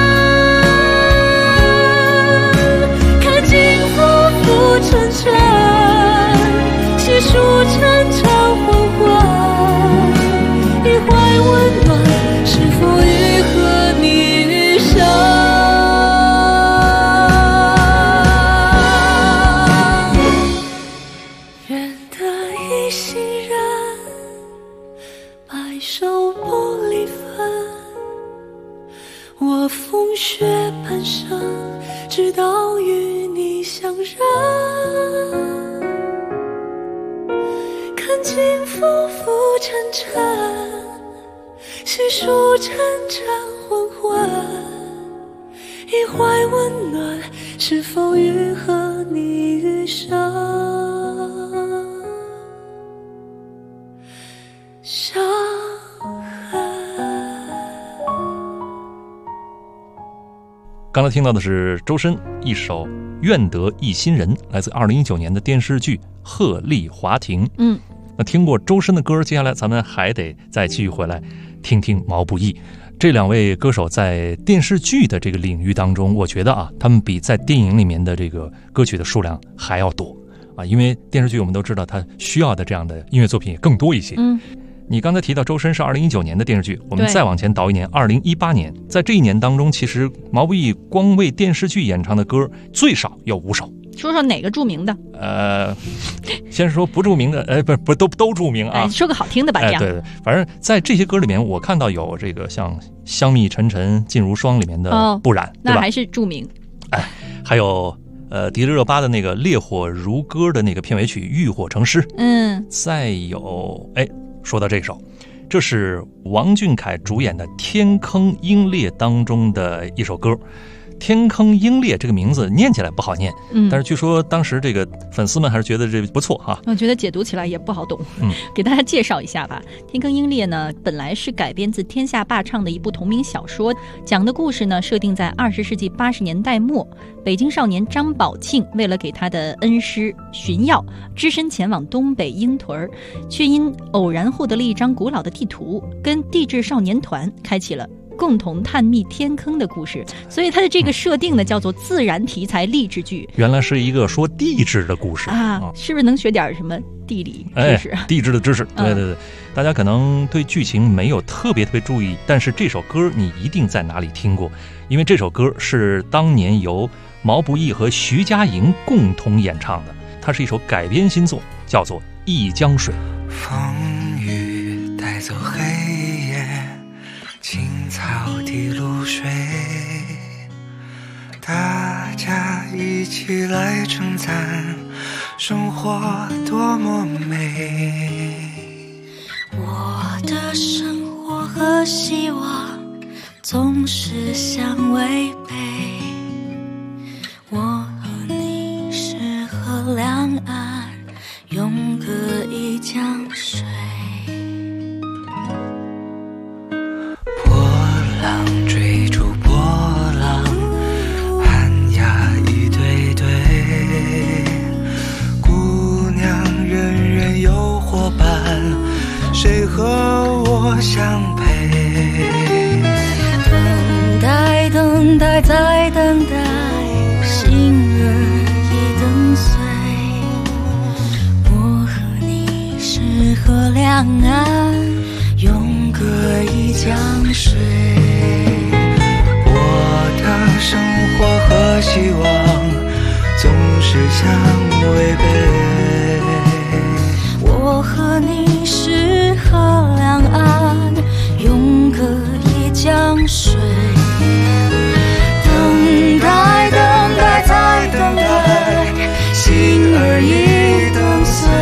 看尽浮浮沉沉，细数沉沉昏昏，一怀温暖，是否欲和你余生？愿得一心人，白首不离分。我风雪半生，直到与你相认。看尽浮浮沉沉，细数沉沉昏昏，一怀温暖，是否欲和你余生？伤痕。
刚才听到的是周深一首《愿得一心人》，来自2019年的电视剧《鹤唳华亭》。那听过周深的歌，接下来咱们还得再继续回来听听毛不易。这2位歌手在电视剧的这个领域当中，我觉得他们比在电影里面的这个歌曲的数量还要多因为电视剧我们都知道它需要的这样的音乐作品也更多一些。你刚才提到周深是2019年的电视剧，我们再往前倒一年，2018年，在这一年当中，其实毛不易光为电视剧演唱的歌最少有5首。
说说哪个著名的？
先说不著名的，不都著名啊。
说个好听的吧，这样。
对，反正在这些歌里面，我看到有这个像《香蜜沉沉烬如霜》里面的不染，对吧？
那还是著名。
还有迪丽热巴的那个《烈火如歌》的那个片尾曲《浴火成诗》。再有说到这首，这是王俊凯主演的《天坑鹰猎》当中的一首歌， 天坑鹰猎这个名字念起来不好念，但是据说当时这个粉丝们还是觉得这不错哈。
我觉得解读起来也不好懂，给大家介绍一下吧。天坑鹰猎呢，本来是改编自天下霸唱的一部同名小说，讲的故事呢设定在20世纪80年代末，北京少年张宝庆为了给他的恩师寻药，只身前往东北鹰屯，却因偶然获得了一张古老的地图，跟地质少年团开启了共同探秘天坑的故事，所以它的这个设定呢叫做自然题材励志剧。
原来是一个说地质的故事
啊，是不是能学点什么地理知识？
地质的知识，对对对。大家可能对剧情没有特别注意，但是这首歌你一定在哪里听过，因为这首歌是当年由毛不易和徐佳莹共同演唱的，它是一首改编新作，叫做《一江水》。
风雨带走黑夜，青草地露水，大家一起来称赞生活多么美。
我的生活和希望总是相违背，我和你是河两岸，永隔一江水。
浪追逐波浪，寒鸦一对对，姑娘人人有伙伴，谁和我相配？
等待等待再等待，心儿已等碎，我和你是河两岸，永隔一江水。
生活和希望总是相违背，
我和你是河两岸，永隔一江水。等待等待再等待，心儿已等碎，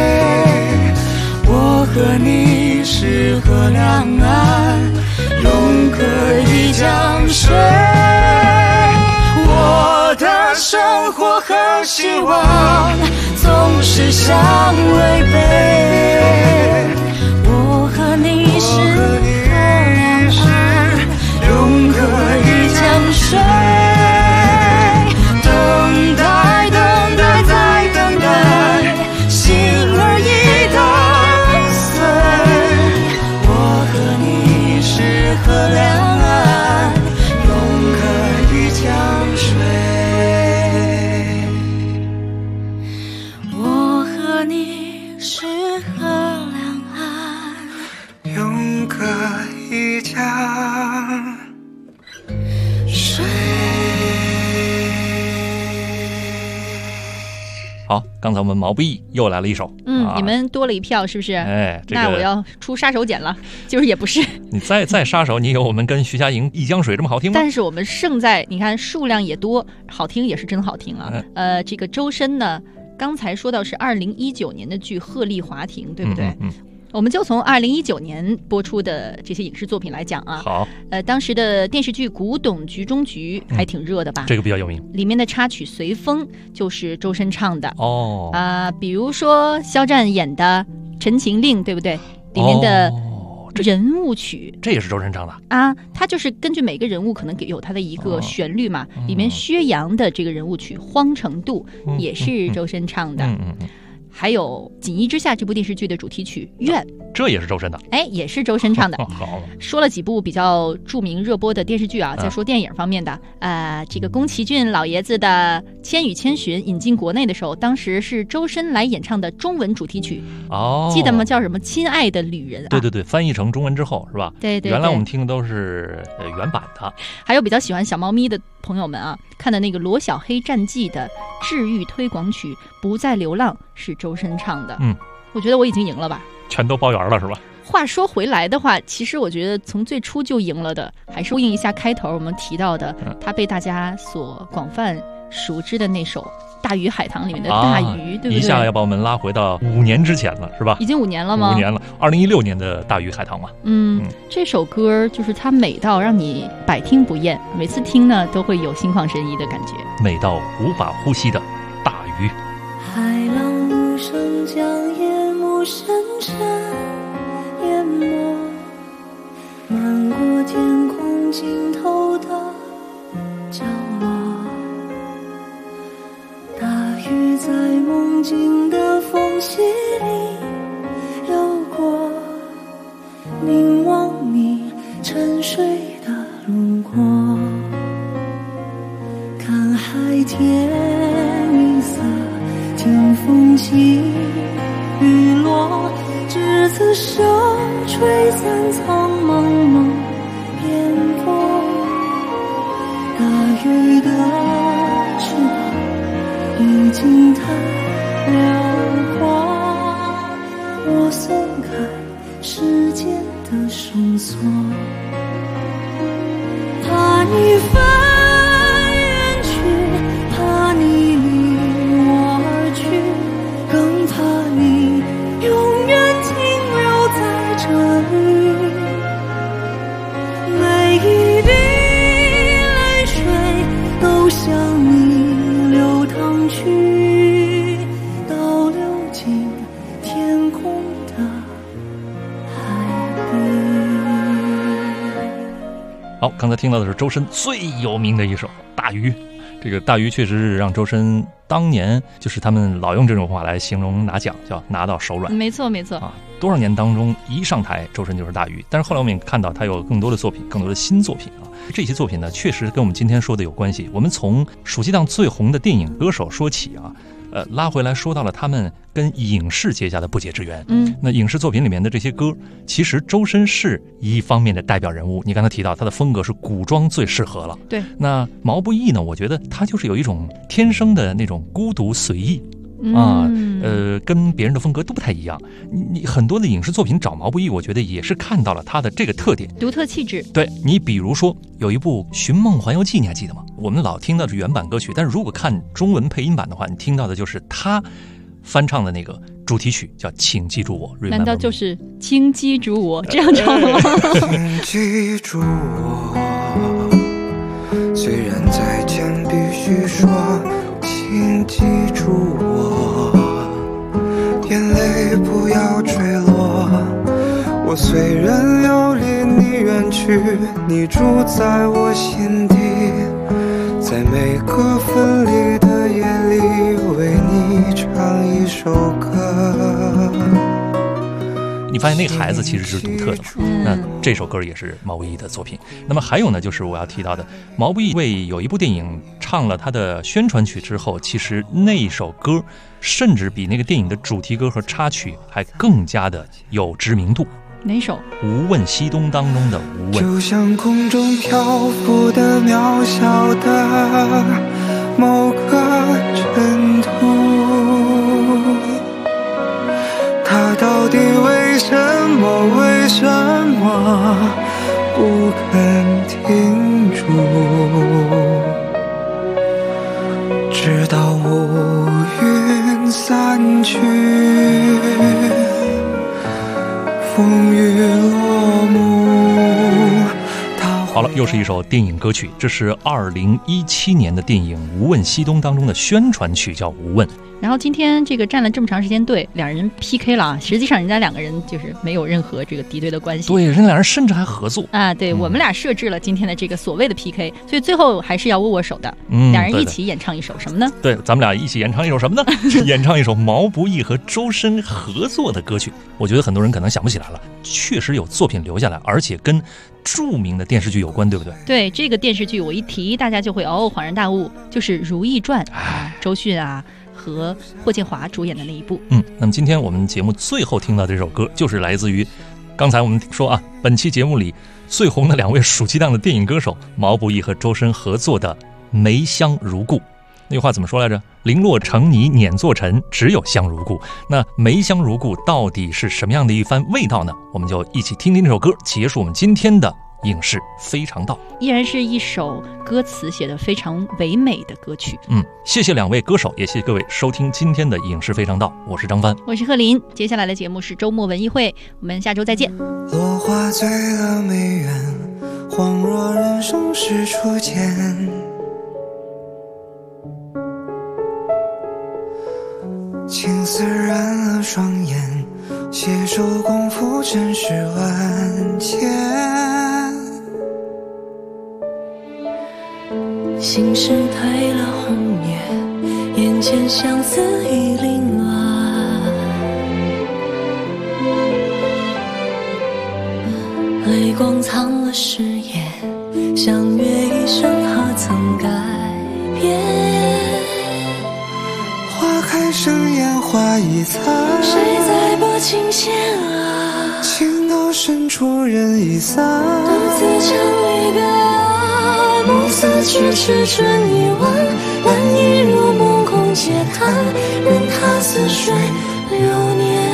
我和你是河两岸，永隔一江水。我的生活和希望总是相违背，我和你是河两岸，永隔一江水。等待等待再等待，心儿已等碎，我和你是河两岸，永隔一江水。我和你是河两岸，
永隔一江水。
好，刚才我们毛不易又来了一首，
你们多了一票是不是？
哎，
那我要出杀手锏了，就是也不是。
你再杀手，你有我们跟徐佳莹《一江水》这么好听吗？
但是我们胜在你看数量也多，好听也是真好听啊。这个周深呢，刚才说到是2019年的剧《鹤唳华亭》，对不对？我们就从2019年播出的这些影视作品来讲啊。
好，
当时的电视剧《古董局中局》还挺热的吧？
这个比较有名。
里面的插曲《随风》就是周深唱的
哦。
比如说肖战演的《陈情令》，对不对？里面的人物曲，
这也是周深唱的
啊。他就是根据每个人物可能有他的一个旋律嘛。里面薛洋的这个人物曲《荒城渡》也是周深唱的。还有《锦衣之下》这部电视剧的主题曲《愿》，
这也是周深的，
哎，也是周深唱的。
好，
说了几部比较著名热播的电视剧啊，再说电影方面的，这个宫崎骏老爷子的《千与千寻》引进国内的时候，当时是周深来演唱的中文主题曲，记得吗？叫什么《亲爱的旅人》啊？
对对对，翻译成中文之后是吧？
对对，
原来我们听的都是原版的。
还有比较喜欢小猫咪的朋友们啊，看的那个罗小黑战记的治愈推广曲《不再流浪》是周深唱的。我觉得我已经赢了吧？
全都包圆了是吧？
话说回来的话，其实我觉得从最初就赢了的，还是呼应一下开头我们提到的，他被大家所广泛熟知的那首《 大鱼海棠里面的大鱼，对不对？
一下要把我们拉回到5年之前了，是吧？
已经5年了吗？
5年了，2016年的大鱼海棠嘛。
这首歌就是它美到让你百听不厌，每次听呢都会有心旷神怡的感觉，
美到无法呼吸的大鱼。
海浪无声将夜幕深沉淹没，漫过天空尽头的角落，大鱼在梦境的缝隙里游过，凝望你沉睡的轮廓，看海天一色，听风起雨落，执子手，吹散苍茫茫烟波。大鱼的翅膀已经太辽阔，我松开时间的绳索，怕你飞远去，怕你离我而去，更怕你永远停留在这里。每一滴泪水都向你流淌去，倒流进天空的海底。
好，刚才听到的是周深最有名的一首《大鱼》。这个大鱼确实是让周深当年就是他们老用这种话来形容拿奖，叫拿到手软。
没错没错
啊，多少年当中一上台，周深就是大鱼。但是后来我们也看到他有更多的作品，更多的新作品啊。这些作品呢，确实跟我们今天说的有关系。我们从暑期档最红的电影歌手说起啊。拉回来说到了他们跟影视结下的不解之缘。那影视作品里面的这些歌，其实周深是一方面的代表人物。你刚才提到他的风格是古装最适合了。
对。
那毛不易呢？我觉得他就是有一种天生的那种孤独随意。跟别人的风格都不太一样。你很多的影视作品找毛不易，我觉得也是看到了他的这个特点，
独特气质。
对，你比如说有一部《寻梦环游记》，你还记得吗？我们老听到是原版歌曲，但是如果看中文配音版的话，你听到的就是他翻唱的那个主题曲，叫《请记住我》。
难道就是请记住我这样唱的吗？
请记住我，虽然再见必须说，请记住我，眼泪不要坠落。我虽然要离你远去，你住在我心底，在每个分离的夜里，为你唱一首歌。
你发现那个孩子其实是独特的嘛？那这首歌也是毛不易的作品。那么还有呢，就是我要提到的，毛不易为有一部电影唱了他的宣传曲之后，其实那首歌甚至比那个电影的主题歌和插曲还更加的有知名度。
哪首？
无问西东当中的无问。
就像空中漂浮的渺小的某个尘土，它到底为什么不肯停住？直到乌云散去，风雨落幕。
好了，又是一首电影歌曲，这是2017年的电影《无问西东》当中的宣传曲，叫《无问》。
然后今天这个站了这么长时间队，两人 PK 了，实际上人家两个人就是没有任何这个敌对的关系。
对，人家两人甚至还合作
啊！对，我们俩设置了今天的这个所谓的 PK， 所以最后还是要握握手的。两人一起演唱一首什么呢？
对，咱们俩一起演唱一首什么呢？演唱一首毛不易和周深合作的歌曲。我觉得很多人可能想不起来了，确实有作品留下来，而且跟著名的电视剧有关，对不对？
对，这个电视剧我一提，大家就会恍然大悟，就是《如懿传》，周迅啊和霍建华主演的那一部。
那么今天我们节目最后听到这首歌，就是来自于刚才我们说啊，本期节目里最红的两位暑期档的电影歌手毛不易和周深合作的《梅香如故》。那句话怎么说来着？零落成泥碾作尘，只有香如故。那梅香如故到底是什么样的一番味道呢？我们就一起听听这首歌，结束我们今天的影视非常道，
依然是一首歌词写得非常唯美的歌曲。
谢谢两位歌手，也谢谢各位收听今天的影视非常道，我是张帆，
我是贺林。接下来的节目是周末文艺会，我们下周再见。
落花醉了梅园，恍若人生是初见。青丝染了双眼，携手功夫真是万千。
心事褪了红叶，眼前相思已凌乱。泪光藏了誓言，相约一生何曾改变。
花开生烟花易残，
谁在拨琴弦啊？
情到深处人已散，
独自唱离别啊。暮色去迟春已晚，蓝衣如梦空嗟叹，任它似水流年。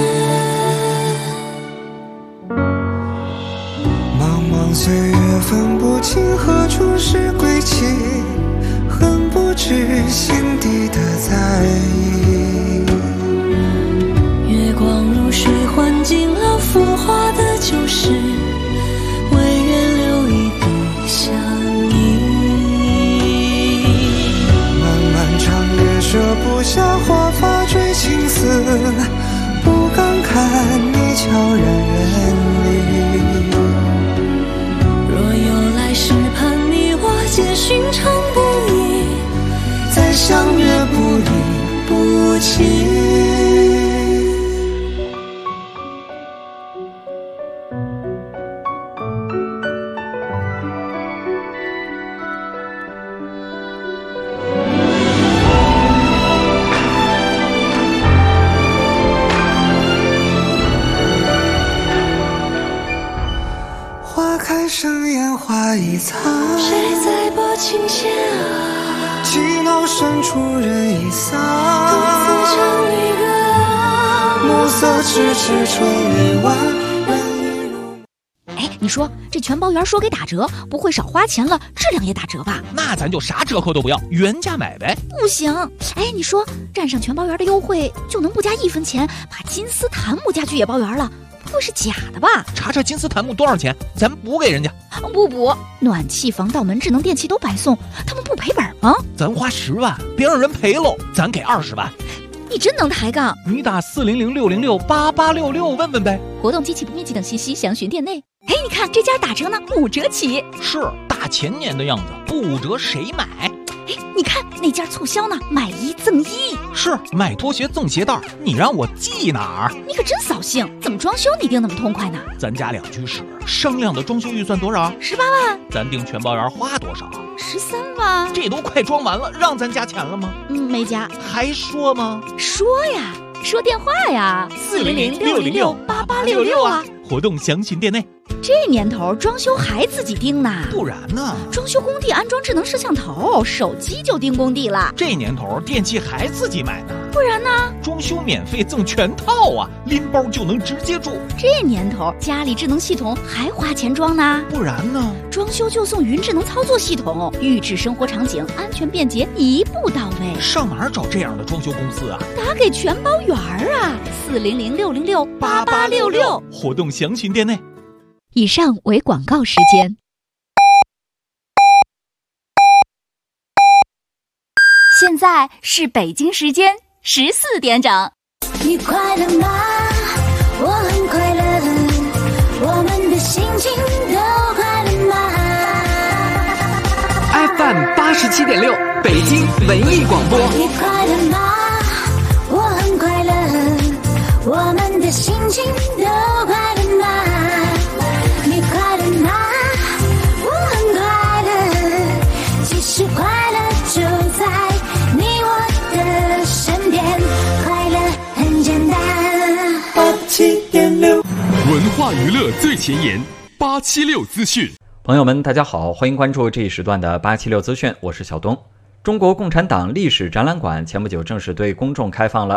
茫茫岁月分不清何处是归期，恨不知心底的在意。
月光如水换尽了浮华的旧事，唯愿留一笔相依。
漫漫长夜舍不下华发追青丝，不敢看你悄然远离。
若有来世盼你我皆寻常不易，
再相约不离不弃。花开生烟花易残，
谁在拨琴弦啊？
情到深处人已散，
独自唱离歌啊。
暮色迟迟春已晚。
哎，你说这全包圆说给打折，不会少花钱了，质量也打折吧？
那咱就啥折扣都不要，原价买呗。
不行，哎，你说占上全包圆的优惠，就能不加1分钱把金丝檀木家具也包圆了？不会是假的吧？
查查金丝檀木多少钱，咱补给人家。
不补，暖气、防盗门、智能电器都白送，他们不赔本吗？
咱花10万，别让人赔喽，咱给20万。
你真能抬杠！
你打400-606-8866问问呗。
活动机器不面积等信息详询店内。哎，你看这家打折呢，5折起。
是大前年的样子，不5折谁买？
哎，你看那家促销呢，买1赠1。
是买拖鞋赠鞋带，你让我记哪儿？
你可真扫兴，怎么装修你定那么痛快呢？
咱家2居室，商量的装修预算多少
？18万。
咱订全包圆花多少
？13万。
这都快装完了，让咱加钱了吗？
没加。
还说吗？
说呀，说电话呀，400-606-8866啊。
活动详询店内。
这年头装修还自己盯呢？
不然呢？
装修工地安装智能摄像头，手机就盯工地了。
这年头电器还自己买呢？
不然呢？
装修免费赠全套啊，拎包就能直接住。
这年头家里智能系统还花钱装呢？
不然呢？
装修就送云智能操作系统，预制生活场景，安全便捷，一步到位。
上哪儿找这样的装修公司啊？
打给全包圆啊，400-606-8866。
活动详询店内。
以上为广告时间。现在是北京时间14点整。
你快乐吗？我很快乐，我们的心情都快乐吗
？FM 87.6，北京文艺广播。
你快乐吗？我很快乐，我们的心情都快乐吗？你快乐吗？我很快乐，其实快乐就在你我的身边，快乐很简单。
87.6，
文化娱乐最前沿，876资讯。
朋友们，大家好，欢迎关注这一时段的876资讯，我是小东。中国共产党历史展览馆前不久正式对公众开放了。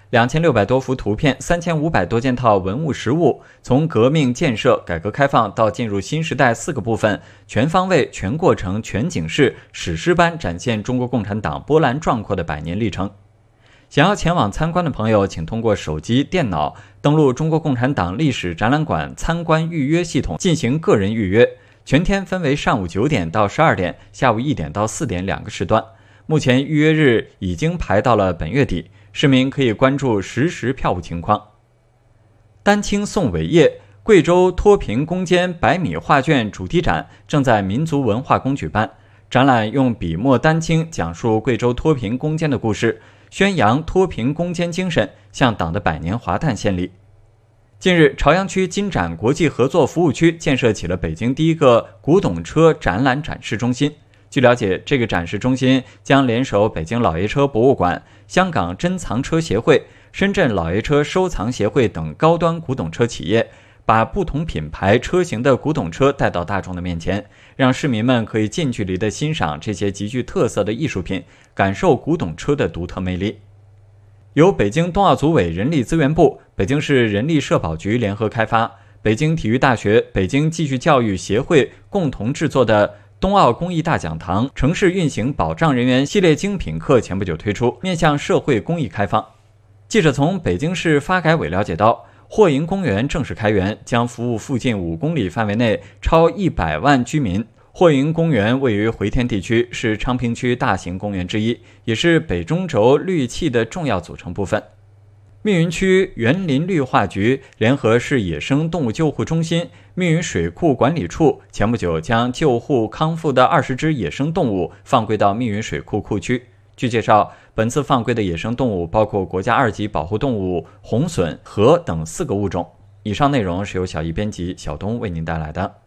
2600多幅图片，3500多件套文物实物，从革命建设、改革开放到进入新时代4个部分，全方位、全过程、全景式、史诗般展现中国共产党波澜壮阔的100年历程。想要前往参观的朋友，请通过手机、电脑登录中国共产党历史展览馆参观预约系统进行个人预约。全天分为上午9点到12点，下午1点到4点2个时段。目前预约日已经排到了本月底。市民可以关注实时票务情况。丹青送伟业，贵州脱贫攻坚100米画卷主题展正在民族文化宫举办。展览用笔墨丹青讲述贵州脱贫攻坚的故事，宣扬脱贫攻坚精神，向党的100年华诞献礼。近日，朝阳区金展国际合作服务区建设起了北京第一个古董车展览展示中心。据了解，这个展示中心将联手北京老爷车博物馆、香港珍藏车协会、深圳老爷车收藏协会等高端古董车企业，把不同品牌车型的古董车带到大众的面前，让市民们可以近距离地欣赏这些极具特色的艺术品，感受古董车的独特魅力。由北京冬奥组委人力资源部、北京市人力社保局联合开发，北京体育大学、北京继续教育协会共同制作的冬奥公益大讲堂城市运行保障人员系列精品课前不久推出，面向社会公益开放。记者从北京市发改委了解到，霍营公园正式开园，将服务附近5公里范围内超100万居民。霍营公园位于回天地区，是昌平区大型公园之一，也是北中轴绿气的重要组成部分。密云区园林绿化局联合市野生动物救护中心、密云水库管理处前不久将救护康复的20只野生动物放归到密云水库库区。据介绍，本次放归的野生动物包括国家2级保护动物红隼、河等4个物种。以上内容是由小艺编辑小东为您带来的。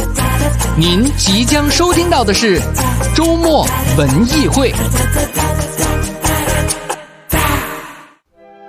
您即将收听到的是周末文艺会。